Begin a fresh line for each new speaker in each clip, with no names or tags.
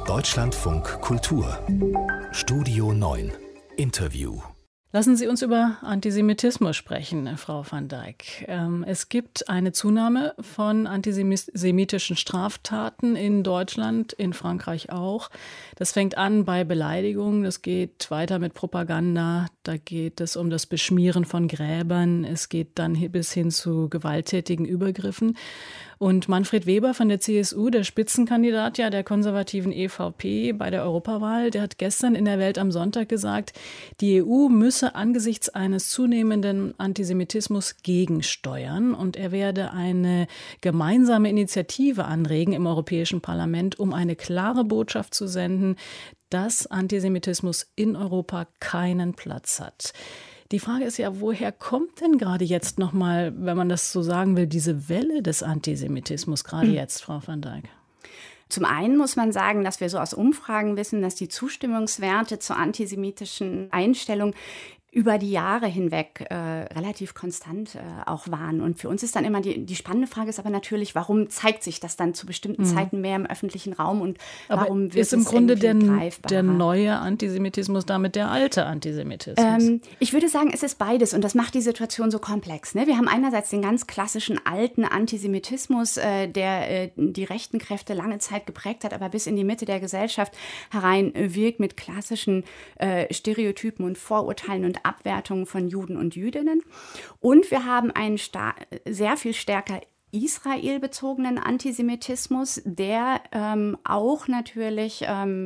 Deutschlandfunk Kultur Studio 9 Interview.
Lassen Sie uns über Antisemitismus sprechen, Frau van Dijk. Es gibt eine Zunahme von antisemitischen Straftaten in Deutschland, in Frankreich auch. Das fängt an bei Beleidigungen, es geht weiter mit Propaganda, da geht es um das Beschmieren von Gräbern, es geht dann bis hin zu gewalttätigen Übergriffen. Und Manfred Weber von der CSU, der Spitzenkandidat der konservativen EVP bei der Europawahl, der hat gestern in der Welt am Sonntag gesagt, die EU müsse angesichts eines zunehmenden Antisemitismus gegensteuern und er werde eine gemeinsame Initiative anregen im Europäischen Parlament, um eine klare Botschaft zu senden, dass Antisemitismus in Europa keinen Platz hat. Die Frage ist ja, woher kommt denn gerade jetzt nochmal, wenn man das so sagen will, diese Welle des Antisemitismus, gerade jetzt, Frau van Dijk?
Zum einen muss man sagen, dass wir so aus Umfragen wissen, dass die Zustimmungswerte zur antisemitischen Einstellung über die Jahre hinweg relativ konstant auch waren. Und für uns ist dann immer die spannende Frage ist aber natürlich, warum zeigt sich das dann zu bestimmten Zeiten mehr im öffentlichen Raum und warum wird
ist im Grunde der neue Antisemitismus damit der alte Antisemitismus?
Ich würde sagen, es ist beides und das macht die Situation so komplex. Ne? Wir haben einerseits den ganz klassischen alten Antisemitismus, der die rechten Kräfte lange Zeit geprägt hat, aber bis in die Mitte der Gesellschaft herein wirkt mit klassischen Stereotypen und Vorurteilen und Abwertungen von Juden und Jüdinnen. Und wir haben einen sehr viel stärker israelbezogenen Antisemitismus, der auch natürlich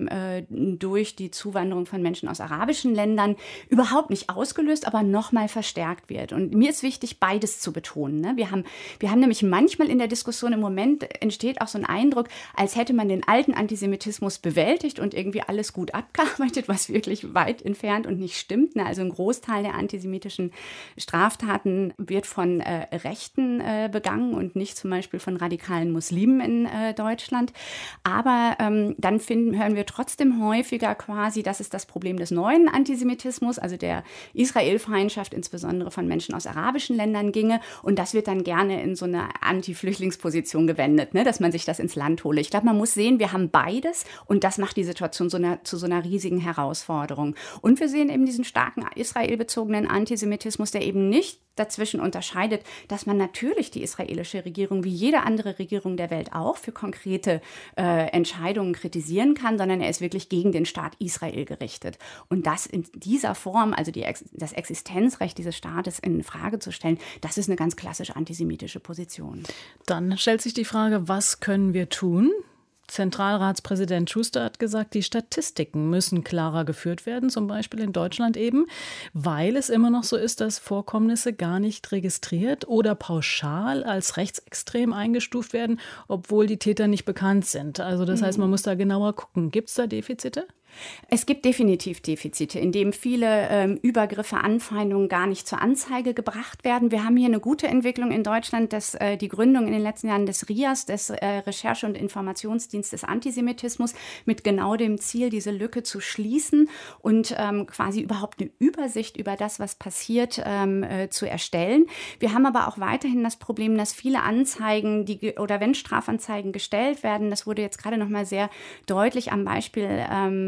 durch die Zuwanderung von Menschen aus arabischen Ländern überhaupt nicht ausgelöst, aber nochmal verstärkt wird. Und mir ist wichtig, beides zu betonen. Ne? Wir haben nämlich manchmal in der Diskussion im Moment entsteht auch so ein Eindruck, als hätte man den alten Antisemitismus bewältigt und irgendwie alles gut abgearbeitet, was wirklich weit entfernt und nicht stimmt. Ne? Also ein Großteil der antisemitischen Straftaten wird von Rechten begangen und nicht zum Beispiel von radikalen Muslimen in Deutschland. Aber dann hören wir trotzdem häufiger quasi, das ist das Problem des neuen Antisemitismus, also der Israelfeindschaft, insbesondere von Menschen aus arabischen Ländern ginge. Und das wird dann gerne in so eine Anti-Flüchtlingsposition gewendet, ne, dass man sich das ins Land hole. Ich glaube, man muss sehen, wir haben beides und das macht die Situation zu so einer riesigen Herausforderung. Und wir sehen eben diesen starken israelbezogenen Antisemitismus, der eben nicht dazwischen unterscheidet, dass man natürlich die israelische Regierung wie jede andere Regierung der Welt auch für konkrete Entscheidungen kritisieren kann, sondern er ist wirklich gegen den Staat Israel gerichtet. Und das in dieser Form, also das Existenzrecht dieses Staates in Frage zu stellen, das ist eine ganz klassische antisemitische Position.
Dann stellt sich die Frage, was können wir tun? Zentralratspräsident Schuster hat gesagt, die Statistiken müssen klarer geführt werden, zum Beispiel in Deutschland eben, weil es immer noch so ist, dass Vorkommnisse gar nicht registriert oder pauschal als rechtsextrem eingestuft werden, obwohl die Täter nicht bekannt sind. Also das heißt, man muss da genauer gucken. Gibt es da Defizite?
Es gibt definitiv Defizite, in denen viele Übergriffe, Anfeindungen gar nicht zur Anzeige gebracht werden. Wir haben hier eine gute Entwicklung in Deutschland, dass die Gründung in den letzten Jahren des RIAS, des Recherche- und Informationsdienstes Antisemitismus, mit genau dem Ziel, diese Lücke zu schließen und quasi überhaupt eine Übersicht über das, was passiert, zu erstellen. Wir haben aber auch weiterhin das Problem, dass viele Anzeigen, oder wenn Strafanzeigen gestellt werden, das wurde jetzt gerade noch mal sehr deutlich am Beispiel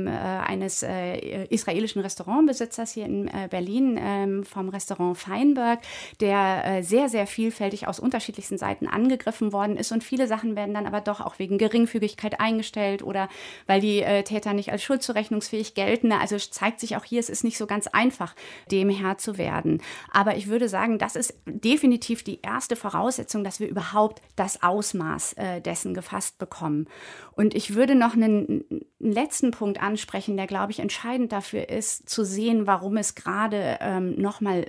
eines israelischen Restaurantbesitzers hier in Berlin, vom Restaurant Feinberg, der sehr, sehr vielfältig aus unterschiedlichsten Seiten angegriffen worden ist. Und viele Sachen werden dann aber doch auch wegen Geringfügigkeit eingestellt oder weil die Täter nicht als schuldzurechnungsfähig gelten. Also es zeigt sich auch hier, es ist nicht so ganz einfach, dem Herr zu werden. Aber ich würde sagen, das ist definitiv die erste Voraussetzung, dass wir überhaupt das Ausmaß dessen gefasst bekommen. Und ich würde noch einen letzten Punkt ansprechen, der, glaube ich, entscheidend dafür ist, zu sehen, warum es gerade nochmal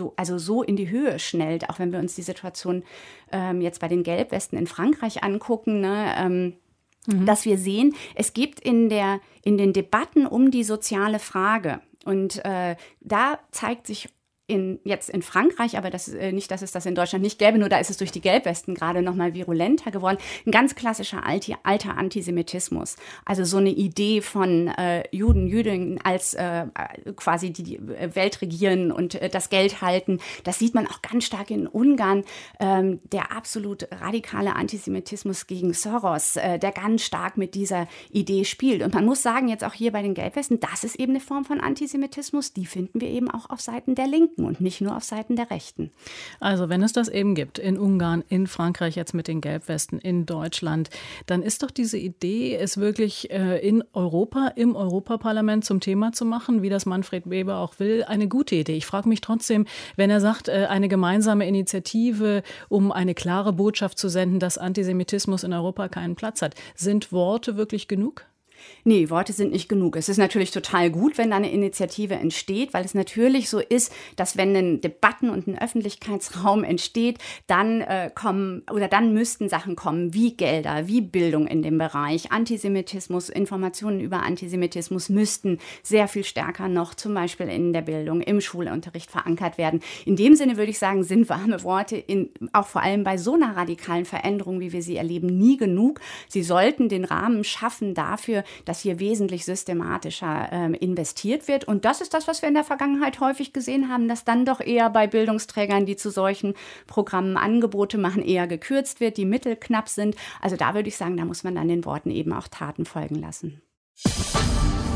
so in die Höhe schnellt, auch wenn wir uns die Situation jetzt bei den Gelbwesten in Frankreich angucken, ne, dass wir sehen, es gibt in den Debatten um die soziale Frage, und da zeigt sich jetzt in Frankreich, aber das nicht, dass es das in Deutschland nicht gäbe, nur da ist es durch die Gelbwesten gerade noch mal virulenter geworden, ein ganz klassischer alter Antisemitismus. Also so eine Idee von Juden, Jüdinnen als quasi die Welt regieren und das Geld halten. Das sieht man auch ganz stark in Ungarn. Der absolut radikale Antisemitismus gegen Soros, der ganz stark mit dieser Idee spielt. Und man muss sagen, jetzt auch hier bei den Gelbwesten, das ist eben eine Form von Antisemitismus, die finden wir eben auch auf Seiten der Linken und nicht nur auf Seiten der Rechten.
Also wenn es das eben gibt, in Ungarn, in Frankreich jetzt mit den Gelbwesten, in Deutschland, dann ist doch diese Idee, es wirklich in Europa, im Europaparlament zum Thema zu machen, wie das Manfred Weber auch will, eine gute Idee. Ich frage mich trotzdem, wenn er sagt, eine gemeinsame Initiative, um eine klare Botschaft zu senden, dass Antisemitismus in Europa keinen Platz hat. Sind Worte wirklich genug?
Nee, Worte sind nicht genug. Es ist natürlich total gut, wenn da eine Initiative entsteht, weil es natürlich so ist, dass wenn ein Debatten- und ein Öffentlichkeitsraum entsteht, dann müssten Sachen kommen wie Gelder, wie Bildung in dem Bereich. Antisemitismus, Informationen über Antisemitismus müssten sehr viel stärker noch zum Beispiel in der Bildung, im Schulunterricht verankert werden. In dem Sinne würde ich sagen, sind warme Worte auch vor allem bei so einer radikalen Veränderung, wie wir sie erleben, nie genug. Sie sollten den Rahmen schaffen dafür, dass hier wesentlich systematischer investiert wird. Und das ist das, was wir in der Vergangenheit häufig gesehen haben, dass dann doch eher bei Bildungsträgern, die zu solchen Programmen Angebote machen, eher gekürzt wird, die Mittel knapp sind. Also da würde ich sagen, da muss man dann den Worten eben auch Taten folgen lassen.